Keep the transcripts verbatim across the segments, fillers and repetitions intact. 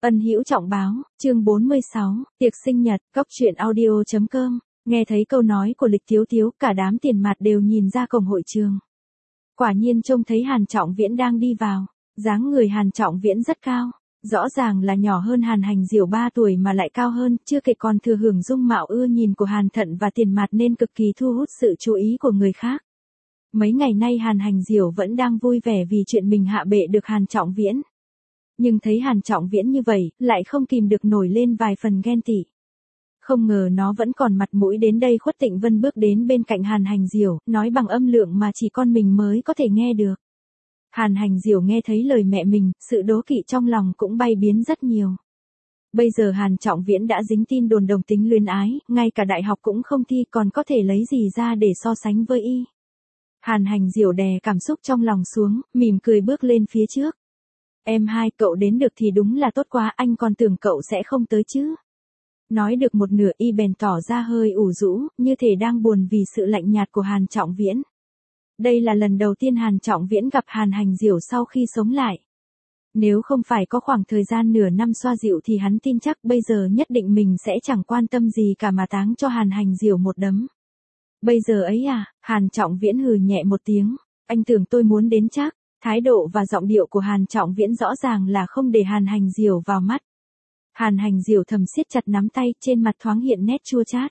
Ân Hữu Trọng báo, chương bốn mươi sáu, tiệc sinh nhật, góc truyện audio chấm com. Nghe thấy câu nói của Lịch Thiếu Thiếu, cả đám tiền mặt đều nhìn ra cổng hội trường. Quả nhiên trông thấy Hàn Trọng Viễn đang đi vào, dáng người Hàn Trọng Viễn rất cao, rõ ràng là nhỏ hơn Hàn Hành Diểu ba tuổi mà lại cao hơn, chưa kể còn thừa hưởng dung mạo ưa nhìn của Hàn Thận và tiền mặt nên cực kỳ thu hút sự chú ý của người khác. Mấy ngày nay Hàn Hành Diểu vẫn đang vui vẻ vì chuyện mình hạ bệ được Hàn Trọng Viễn. Nhưng thấy Hàn Trọng Viễn như vậy, lại không kìm được nổi lên vài phần ghen tị. Không ngờ nó vẫn còn mặt mũi đến đây. Khuất Tịnh Vân bước đến bên cạnh Hàn Hành Diểu, nói bằng âm lượng mà chỉ con mình mới có thể nghe được. Hàn Hành Diểu nghe thấy lời mẹ mình, sự đố kỵ trong lòng cũng bay biến rất nhiều. Bây giờ Hàn Trọng Viễn đã dính tin đồn đồng tính luyến ái, ngay cả đại học cũng không thi, còn có thể lấy gì ra để so sánh với y. Hàn Hành Diểu đè cảm xúc trong lòng xuống, mỉm cười bước lên phía trước. Em hai, cậu đến được thì đúng là tốt quá, anh còn tưởng cậu sẽ không tới chứ. Nói được một nửa y bèn tỏ ra hơi ủ rũ, như thể đang buồn vì sự lạnh nhạt của Hàn Trọng Viễn. Đây là lần đầu tiên Hàn Trọng Viễn gặp Hàn Hành Diểu sau khi sống lại. Nếu không phải có khoảng thời gian nửa năm xoa dịu thì hắn tin chắc bây giờ nhất định mình sẽ chẳng quan tâm gì cả mà táng cho Hàn Hành Diểu một đấm. Bây giờ ấy à, Hàn Trọng Viễn hừ nhẹ một tiếng, anh tưởng tôi muốn đến chắc. Thái độ và giọng điệu của Hàn Trọng Viễn rõ ràng là không để Hàn Hành Diểu vào mắt. Hàn Hành Diểu thầm siết chặt nắm tay, trên mặt thoáng hiện nét chua chát.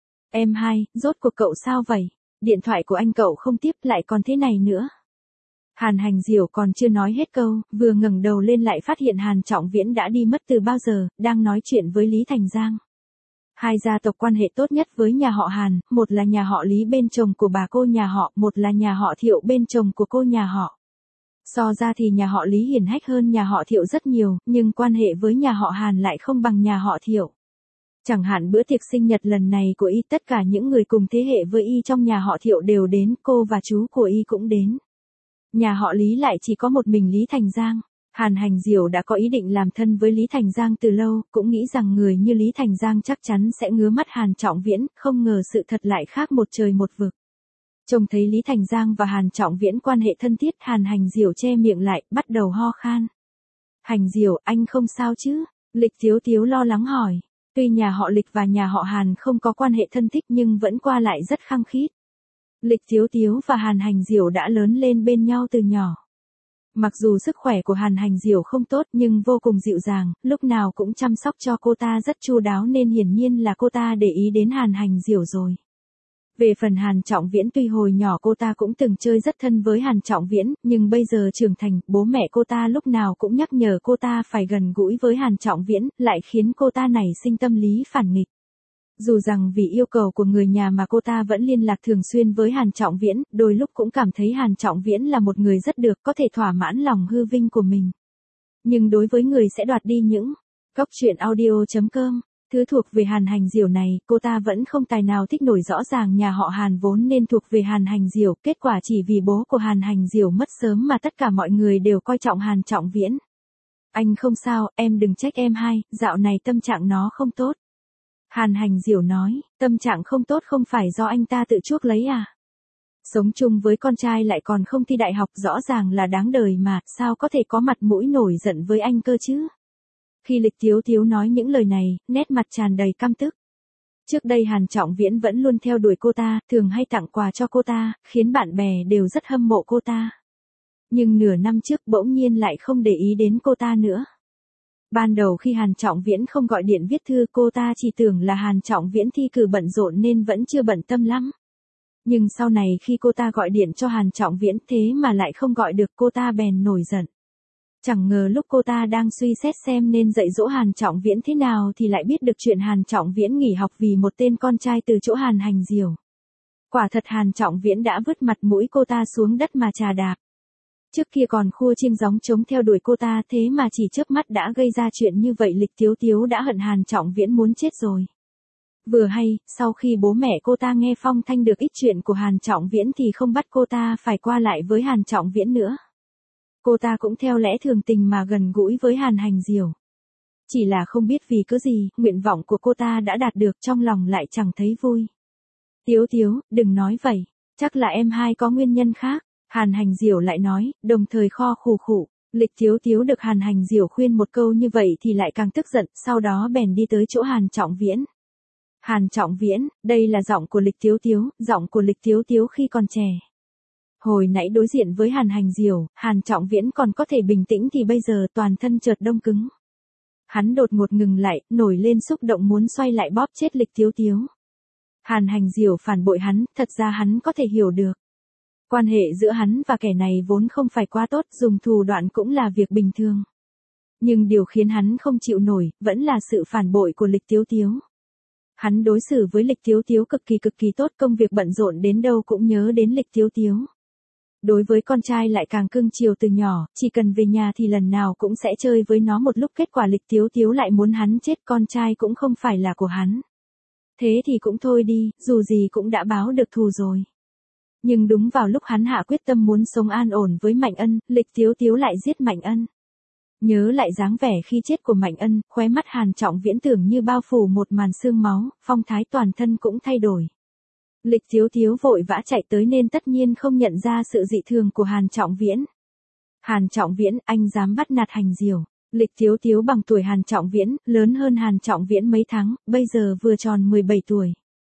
Em hai, rốt cuộc cậu sao vậy? Điện thoại của anh cậu không tiếp lại còn thế này nữa. Hàn Hành Diểu còn chưa nói hết câu, vừa ngẩng đầu lên lại phát hiện Hàn Trọng Viễn đã đi mất từ bao giờ, đang nói chuyện với Lý Thành Giang. Hai gia tộc quan hệ tốt nhất với nhà họ Hàn, một là nhà họ Lý bên chồng của bà cô nhà họ, một là nhà họ Thiệu bên chồng của cô nhà họ. So ra thì nhà họ Lý hiển hách hơn nhà họ Thiệu rất nhiều, nhưng quan hệ với nhà họ Hàn lại không bằng nhà họ Thiệu. Chẳng hạn bữa tiệc sinh nhật lần này của y, tất cả những người cùng thế hệ với y trong nhà họ Thiệu đều đến, cô và chú của y cũng đến. Nhà họ Lý lại chỉ có một mình Lý Thành Giang. Hàn Hành Diểu đã có ý định làm thân với Lý Thành Giang từ lâu, cũng nghĩ rằng người như Lý Thành Giang chắc chắn sẽ ngứa mắt Hàn Trọng Viễn, không ngờ sự thật lại khác một trời một vực. Trông thấy Lý Thành Giang và Hàn Trọng Viễn quan hệ thân thiết, Hàn Hành Diểu che miệng lại, bắt đầu ho khan. Hành Diểu, anh không sao chứ? Lịch Thiếu Thiếu lo lắng hỏi. Tuy nhà họ Lịch và nhà họ Hàn không có quan hệ thân thích nhưng vẫn qua lại rất khăng khít. Lịch Thiếu Thiếu và Hàn Hành Diểu đã lớn lên bên nhau từ nhỏ. Mặc dù sức khỏe của Hàn Hành Diểu không tốt nhưng vô cùng dịu dàng, lúc nào cũng chăm sóc cho cô ta rất chu đáo nên hiển nhiên là cô ta để ý đến Hàn Hành Diểu rồi. Về phần Hàn Trọng Viễn, tuy hồi nhỏ cô ta cũng từng chơi rất thân với Hàn Trọng Viễn, nhưng bây giờ trưởng thành, bố mẹ cô ta lúc nào cũng nhắc nhở cô ta phải gần gũi với Hàn Trọng Viễn, lại khiến cô ta nảy sinh tâm lý phản nghịch. Dù rằng vì yêu cầu của người nhà mà cô ta vẫn liên lạc thường xuyên với Hàn Trọng Viễn, đôi lúc cũng cảm thấy Hàn Trọng Viễn là một người rất được, có thể thỏa mãn lòng hư vinh của mình. Nhưng đối với người sẽ đoạt đi những góc truyện audio chấm com, thứ thuộc về Hàn Hành Diểu này, cô ta vẫn không tài nào thích nổi. Rõ ràng nhà họ Hàn vốn nên thuộc về Hàn Hành Diểu, kết quả chỉ vì bố của Hàn Hành Diểu mất sớm mà tất cả mọi người đều coi trọng Hàn Trọng Viễn. Anh không sao, em đừng trách em hai, dạo này tâm trạng nó không tốt. Hàn Hành Diểu nói, tâm trạng không tốt không phải do anh ta tự chuốc lấy à? Sống chung với con trai lại còn không thi đại học, rõ ràng là đáng đời mà, sao có thể có mặt mũi nổi giận với anh cơ chứ? Khi Lịch Thiếu Thiếu nói những lời này, nét mặt tràn đầy căm tức. Trước đây Hàn Trọng Viễn vẫn luôn theo đuổi cô ta, thường hay tặng quà cho cô ta, khiến bạn bè đều rất hâm mộ cô ta. Nhưng nửa năm trước bỗng nhiên lại không để ý đến cô ta nữa. Ban đầu khi Hàn Trọng Viễn không gọi điện viết thư, cô ta chỉ tưởng là Hàn Trọng Viễn thi cử bận rộn nên vẫn chưa bận tâm lắm. Nhưng sau này khi cô ta gọi điện cho Hàn Trọng Viễn thế mà lại không gọi được, cô ta bèn nổi giận. Chẳng ngờ lúc cô ta đang suy xét xem nên dạy dỗ Hàn Trọng Viễn thế nào thì lại biết được chuyện Hàn Trọng Viễn nghỉ học vì một tên con trai từ chỗ Hàn Hành Diểu. Quả thật Hàn Trọng Viễn đã vứt mặt mũi cô ta xuống đất mà chà đạp. Trước kia còn khua chiêng gióng trống theo đuổi cô ta, thế mà chỉ chớp mắt đã gây ra chuyện như vậy. Lịch Thiếu Thiếu đã hận Hàn Trọng Viễn muốn chết rồi. Vừa hay, sau khi bố mẹ cô ta nghe phong thanh được ít chuyện của Hàn Trọng Viễn thì không bắt cô ta phải qua lại với Hàn Trọng Viễn nữa. Cô ta cũng theo lẽ thường tình mà gần gũi với Hàn Hành Diểu. Chỉ là không biết vì cớ gì, nguyện vọng của cô ta đã đạt được, trong lòng lại chẳng thấy vui. Thiếu Thiếu, đừng nói vậy, chắc là em hai có nguyên nhân khác. Hàn Hành Diểu lại nói, đồng thời kho khủ khủ. Lịch Tiếu Tiếu được Hàn Hành Diểu khuyên một câu như vậy thì lại càng tức giận, sau đó bèn đi tới chỗ Hàn Trọng Viễn. Hàn Trọng Viễn, đây là giọng của Lịch Tiếu Tiếu, giọng của Lịch Tiếu Tiếu khi còn trẻ. Hồi nãy đối diện với Hàn Hành Diểu, Hàn Trọng Viễn còn có thể bình tĩnh thì bây giờ toàn thân chợt đông cứng. Hắn đột ngột ngừng lại, nổi lên xúc động muốn xoay lại bóp chết Lịch Tiếu Tiếu. Hàn Hành Diểu phản bội hắn, thật ra hắn có thể hiểu được. Quan hệ giữa hắn và kẻ này vốn không phải quá tốt, dùng thủ đoạn cũng là việc bình thường. Nhưng điều khiến hắn không chịu nổi, vẫn là sự phản bội của Lịch Tiếu Tiếu. Hắn đối xử với Lịch Tiếu Tiếu cực kỳ cực kỳ tốt, công việc bận rộn đến đâu cũng nhớ đến Lịch Tiếu Tiếu. Đối với con trai lại càng cưng chiều từ nhỏ, chỉ cần về nhà thì lần nào cũng sẽ chơi với nó một lúc, kết quả Lịch Tiếu Tiếu lại muốn hắn chết, con trai cũng không phải là của hắn. Thế thì cũng thôi đi, dù gì cũng đã báo được thù rồi. Nhưng đúng vào lúc hắn hạ quyết tâm muốn sống an ổn với Mạnh Ân, Lịch Tiếu Tiếu lại giết Mạnh Ân. Nhớ lại dáng vẻ khi chết của Mạnh Ân, khóe mắt Hàn Trọng Viễn tưởng như bao phủ một màn sương máu, phong thái toàn thân cũng thay đổi. Lịch Tiếu Tiếu vội vã chạy tới nên tất nhiên không nhận ra sự dị thường của Hàn Trọng Viễn. Hàn Trọng Viễn, anh dám bắt nạt Hành Diểu. Lịch Tiếu Tiếu bằng tuổi Hàn Trọng Viễn, lớn hơn Hàn Trọng Viễn mấy tháng, bây giờ vừa tròn mười bảy tuổi.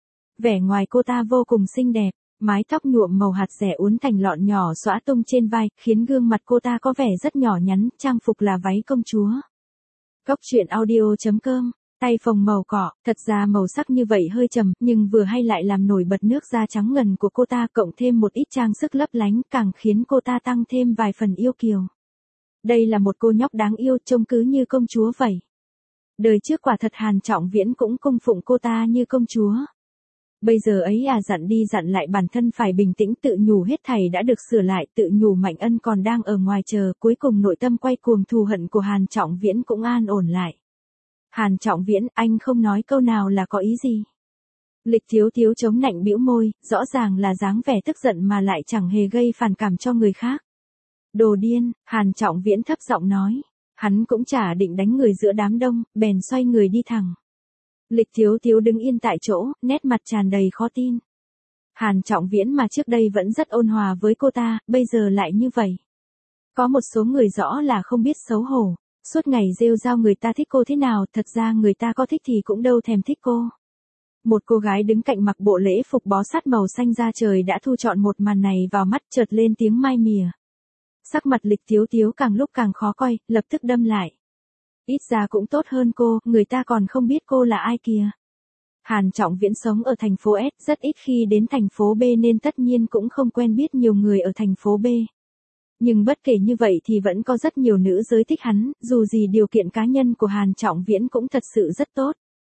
Vẻ ngoài cô ta vô cùng xinh đẹp, mái tóc nhuộm màu hạt rẻ uốn thành lọn nhỏ xõa tung trên vai, khiến gương mặt cô ta có vẻ rất nhỏ nhắn, trang phục là váy công chúa. Cốc truyện audio chấm com, tay phồng màu cỏ, thật ra màu sắc như vậy hơi trầm, nhưng vừa hay lại làm nổi bật nước da trắng ngần của cô ta, cộng thêm một ít trang sức lấp lánh, càng khiến cô ta tăng thêm vài phần yêu kiều. Đây là một cô nhóc đáng yêu, trông cứ như công chúa vậy. Đời trước quả thật Hàn Trọng Viễn cũng cung phụng cô ta như công chúa. Bây giờ ấy à, dặn đi dặn lại bản thân phải bình tĩnh, tự nhủ hết thảy đã được sửa lại, tự nhủ Mạnh Ân còn đang ở ngoài chờ, cuối cùng nội tâm quay cuồng thù hận của Hàn Trọng Viễn cũng an ổn lại. Hàn Trọng Viễn, anh không nói câu nào là có ý gì? Lịch Tiếu Tiếu chống nạnh bĩu môi, rõ ràng là dáng vẻ tức giận mà lại chẳng hề gây phản cảm cho người khác. Đồ điên, Hàn Trọng Viễn thấp giọng nói. Hắn cũng chả định đánh người giữa đám đông, bèn xoay người đi thẳng. Lịch Tiếu Tiếu đứng yên tại chỗ, nét mặt tràn đầy khó tin. Hàn Trọng Viễn mà trước đây vẫn rất ôn hòa với cô ta, bây giờ lại như vậy. Có một số người rõ là không biết xấu hổ, suốt ngày rêu rao người ta thích cô thế nào, thật ra người ta có thích thì cũng đâu thèm thích cô. Một cô gái đứng cạnh mặc bộ lễ phục bó sát màu xanh da trời đã thu trọn một màn này vào mắt, chợt lên tiếng mai mỉa. Sắc mặt Lịch Tiếu Tiếu càng lúc càng khó coi, lập tức đâm lại. Ít ra cũng tốt hơn cô, người ta còn không biết cô là ai kìa. Hàn Trọng Viễn sống ở thành phố S, rất ít khi đến thành phố B nên tất nhiên cũng không quen biết nhiều người ở thành phố B. Nhưng bất kể như vậy thì vẫn có rất nhiều nữ giới thích hắn, dù gì điều kiện cá nhân của Hàn Trọng Viễn cũng thật sự rất tốt.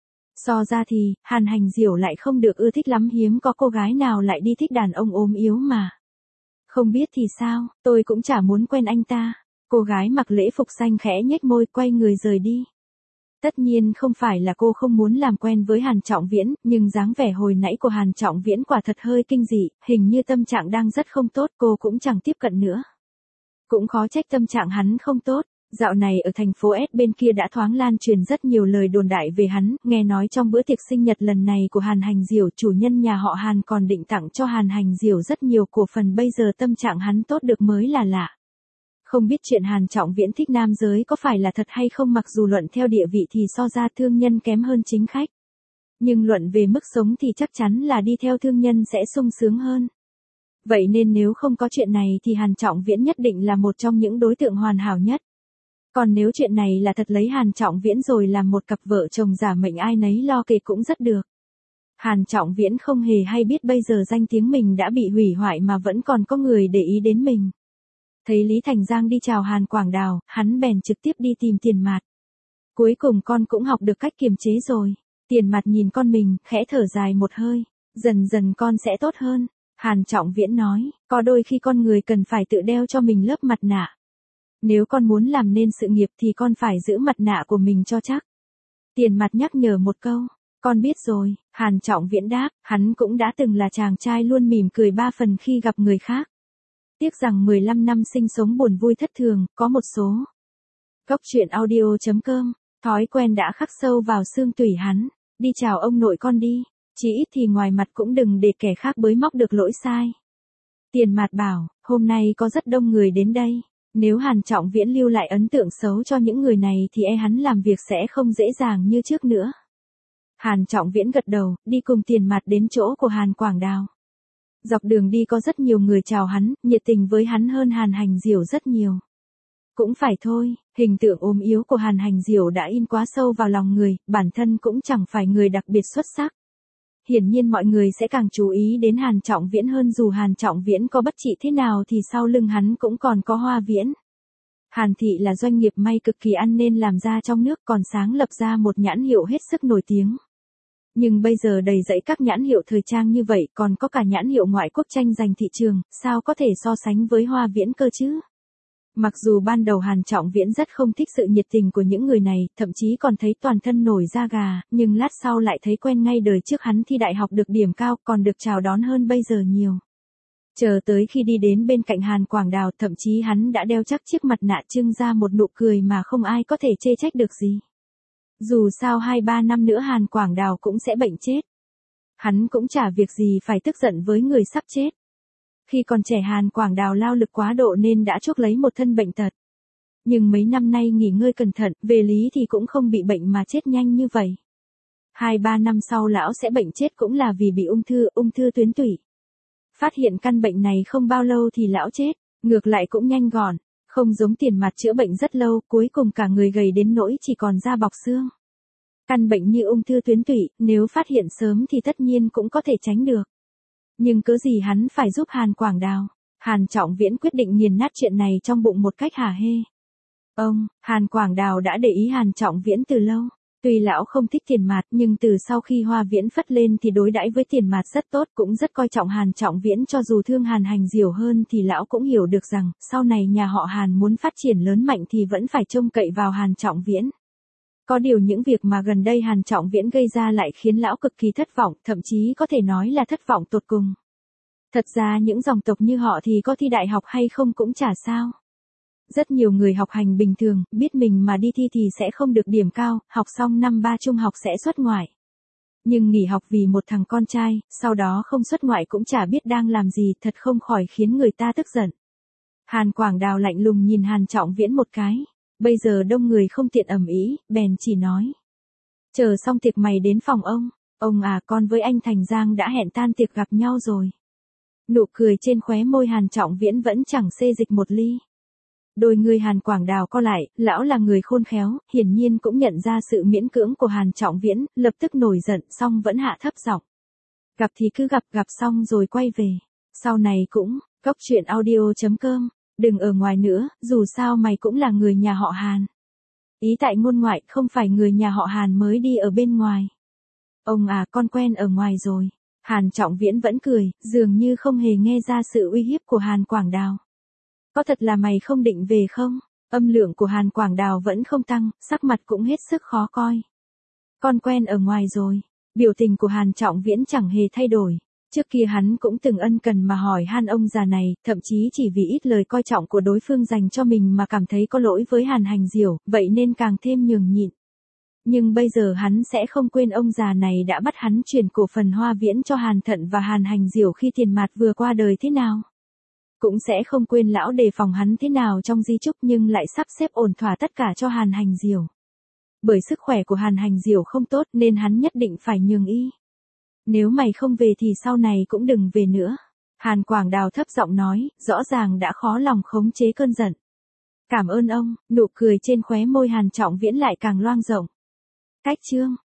So ra thì, Hàn Hành Diểu lại không được ưa thích lắm, hiếm có cô gái nào lại đi thích đàn ông ốm yếu mà. Không biết thì sao, tôi cũng chả muốn quen anh ta. Cô gái mặc lễ phục xanh khẽ nhếch môi, quay người rời đi. Tất nhiên không phải là cô không muốn làm quen với Hàn Trọng Viễn, nhưng dáng vẻ hồi nãy của Hàn Trọng Viễn quả thật hơi kinh dị, hình như tâm trạng đang rất không tốt, cô cũng chẳng tiếp cận nữa. Cũng khó trách tâm trạng hắn không tốt. Dạo này ở thành phố S bên kia đã thoáng lan truyền rất nhiều lời đồn đại về hắn, nghe nói trong bữa tiệc sinh nhật lần này của Hàn Hành Diểu, chủ nhân nhà họ Hàn còn định tặng cho Hàn Hành Diểu rất nhiều cổ phần, bây giờ tâm trạng hắn tốt được mới là lạ. Không biết chuyện Hàn Trọng Viễn thích nam giới có phải là thật hay không, mặc dù luận theo địa vị thì so ra thương nhân kém hơn chính khách. Nhưng luận về mức sống thì chắc chắn là đi theo thương nhân sẽ sung sướng hơn. Vậy nên nếu không có chuyện này thì Hàn Trọng Viễn nhất định là một trong những đối tượng hoàn hảo nhất. Còn nếu chuyện này là thật, lấy Hàn Trọng Viễn rồi làm một cặp vợ chồng giả mệnh ai nấy lo kể cũng rất được. Hàn Trọng Viễn không hề hay biết bây giờ danh tiếng mình đã bị hủy hoại mà vẫn còn có người để ý đến mình. Thấy Lý Thành Giang đi chào Hàn Quảng Đào, hắn bèn trực tiếp đi tìm Tiền Mạt. Cuối cùng con cũng học được cách kiềm chế rồi. Tiền Mạt nhìn con mình, khẽ thở dài một hơi. Dần dần con sẽ tốt hơn. Hàn Trọng Viễn nói, có đôi khi con người cần phải tự đeo cho mình lớp mặt nạ. Nếu con muốn làm nên sự nghiệp thì con phải giữ mặt nạ của mình cho chắc. Tiền Mạt nhắc nhở một câu, con biết rồi. Hàn Trọng Viễn đáp, hắn cũng đã từng là chàng trai luôn mỉm cười ba phần khi gặp người khác. Tiếc rằng mười lăm năm sinh sống buồn vui thất thường, có một số. Cốc truyện audio chấm com, thói quen đã khắc sâu vào xương tủy hắn. Đi chào ông nội con đi, chỉ ít thì ngoài mặt cũng đừng để kẻ khác bới móc được lỗi sai. Tiền Mạt bảo, hôm nay có rất đông người đến đây. Nếu Hàn Trọng Viễn lưu lại ấn tượng xấu cho những người này thì e hắn làm việc sẽ không dễ dàng như trước nữa. Hàn Trọng Viễn gật đầu, đi cùng Tiền Mạt đến chỗ của Hàn Quảng Đào. Dọc đường đi có rất nhiều người chào hắn, nhiệt tình với hắn hơn Hàn Hành Diểu rất nhiều. Cũng phải thôi, hình tượng ốm yếu của Hàn Hành Diểu đã in quá sâu vào lòng người, bản thân cũng chẳng phải người đặc biệt xuất sắc. Hiển nhiên mọi người sẽ càng chú ý đến Hàn Trọng Viễn hơn, dù Hàn Trọng Viễn có bất trị thế nào thì sau lưng hắn cũng còn có Hoa Viễn. Hàn Thị là doanh nghiệp may cực kỳ ăn nên làm ra trong nước, còn sáng lập ra một nhãn hiệu hết sức nổi tiếng. Nhưng bây giờ đầy dẫy các nhãn hiệu thời trang như vậy, còn có cả nhãn hiệu ngoại quốc tranh giành thị trường, sao có thể so sánh với Hoa Viễn cơ chứ? Mặc dù ban đầu Hàn Trọng Viễn rất không thích sự nhiệt tình của những người này, thậm chí còn thấy toàn thân nổi da gà, nhưng lát sau lại thấy quen ngay, đời trước hắn thi đại học được điểm cao, còn được chào đón hơn bây giờ nhiều. Chờ tới khi đi đến bên cạnh Hàn Quảng Đào, thậm chí hắn đã đeo chắc chiếc mặt nạ trưng ra một nụ cười mà không ai có thể chê trách được gì. Dù sao hai ba năm nữa Hàn Quảng Đào cũng sẽ bệnh chết. Hắn cũng chả việc gì phải tức giận với người sắp chết. Khi còn trẻ Hàn Quảng Đào lao lực quá độ nên đã chuốc lấy một thân bệnh tật. Nhưng mấy năm nay nghỉ ngơi cẩn thận, về lý thì cũng không bị bệnh mà chết nhanh như vậy. Hai ba năm sau lão sẽ bệnh chết cũng là vì bị ung thư, ung thư tuyến tủy. Phát hiện căn bệnh này không bao lâu thì lão chết, ngược lại cũng nhanh gọn, không giống Tiền Mạt chữa bệnh rất lâu, cuối cùng cả người gầy đến nỗi chỉ còn da bọc xương. Căn bệnh như ung thư tuyến tủy, nếu phát hiện sớm thì tất nhiên cũng có thể tránh được. Nhưng cớ gì hắn phải giúp Hàn Quảng Đào? Hàn Trọng Viễn quyết định nghiền nát chuyện này trong bụng một cách hả hê. Ông, Hàn Quảng Đào đã để ý Hàn Trọng Viễn từ lâu. Tuy lão không thích Tiền Mạt nhưng từ sau khi Hoa Viễn phất lên thì đối đãi với Tiền Mạt rất tốt, cũng rất coi trọng Hàn Trọng Viễn, cho dù thương Hàn Hành Diểu hơn thì lão cũng hiểu được rằng, sau này nhà họ Hàn muốn phát triển lớn mạnh thì vẫn phải trông cậy vào Hàn Trọng Viễn. Có điều những việc mà gần đây Hàn Trọng Viễn gây ra lại khiến lão cực kỳ thất vọng, thậm chí có thể nói là thất vọng tột cùng. Thật ra những dòng tộc như họ thì có thi đại học hay không cũng chả sao. Rất nhiều người học hành bình thường, biết mình mà đi thi thì sẽ không được điểm cao, học xong năm ba trung học sẽ xuất ngoại. Nhưng nghỉ học vì một thằng con trai, sau đó không xuất ngoại cũng chả biết đang làm gì, thật không khỏi khiến người ta tức giận. Hàn Quảng Đào lạnh lùng nhìn Hàn Trọng Viễn một cái. Bây giờ đông người không tiện ầm ĩ, bèn chỉ nói. Chờ xong tiệc mày đến phòng ông. Ông à, con với anh Thành Giang đã hẹn tan tiệc gặp nhau rồi. Nụ cười trên khóe môi Hàn Trọng Viễn vẫn chẳng xê dịch một ly. Đôi người Hàn Quảng Đào co lại, lão là người khôn khéo, hiển nhiên cũng nhận ra sự miễn cưỡng của Hàn Trọng Viễn, lập tức nổi giận xong vẫn hạ thấp giọng. Gặp thì cứ gặp, gặp xong rồi quay về. Sau này cũng, cốc truyện audio chấm com. Đừng ở ngoài nữa, dù sao mày cũng là người nhà họ Hàn. Ý tại ngôn ngoại, không phải người nhà họ Hàn mới đi ở bên ngoài. Ông à, con quen ở ngoài rồi. Hàn Trọng Viễn vẫn cười, dường như không hề nghe ra sự uy hiếp của Hàn Quảng Đào. Có thật là mày không định về không? Âm lượng của Hàn Quảng Đào vẫn không tăng, sắc mặt cũng hết sức khó coi. Con quen ở ngoài rồi. Biểu tình của Hàn Trọng Viễn chẳng hề thay đổi. Trước kia hắn cũng từng ân cần mà hỏi han ông già này, thậm chí chỉ vì ít lời coi trọng của đối phương dành cho mình mà cảm thấy có lỗi với Hàn Hành Diểu, vậy nên càng thêm nhường nhịn. Nhưng bây giờ hắn sẽ không quên ông già này đã bắt hắn chuyển cổ phần Hoa Viễn cho Hàn Thận và Hàn Hành Diểu khi Tiền Mạt vừa qua đời thế nào. Cũng sẽ không quên lão đề phòng hắn thế nào trong di chúc, nhưng lại sắp xếp ổn thỏa tất cả cho Hàn Hành Diểu. Bởi sức khỏe của Hàn Hành Diểu không tốt nên hắn nhất định phải nhường y. Nếu mày không về thì sau này cũng đừng về nữa. Hàn Quảng Đào thấp giọng nói, rõ ràng đã khó lòng khống chế cơn giận. Cảm ơn ông, nụ cười trên khóe môi Hàn Trọng Viễn lại càng loang rộng. Cách chương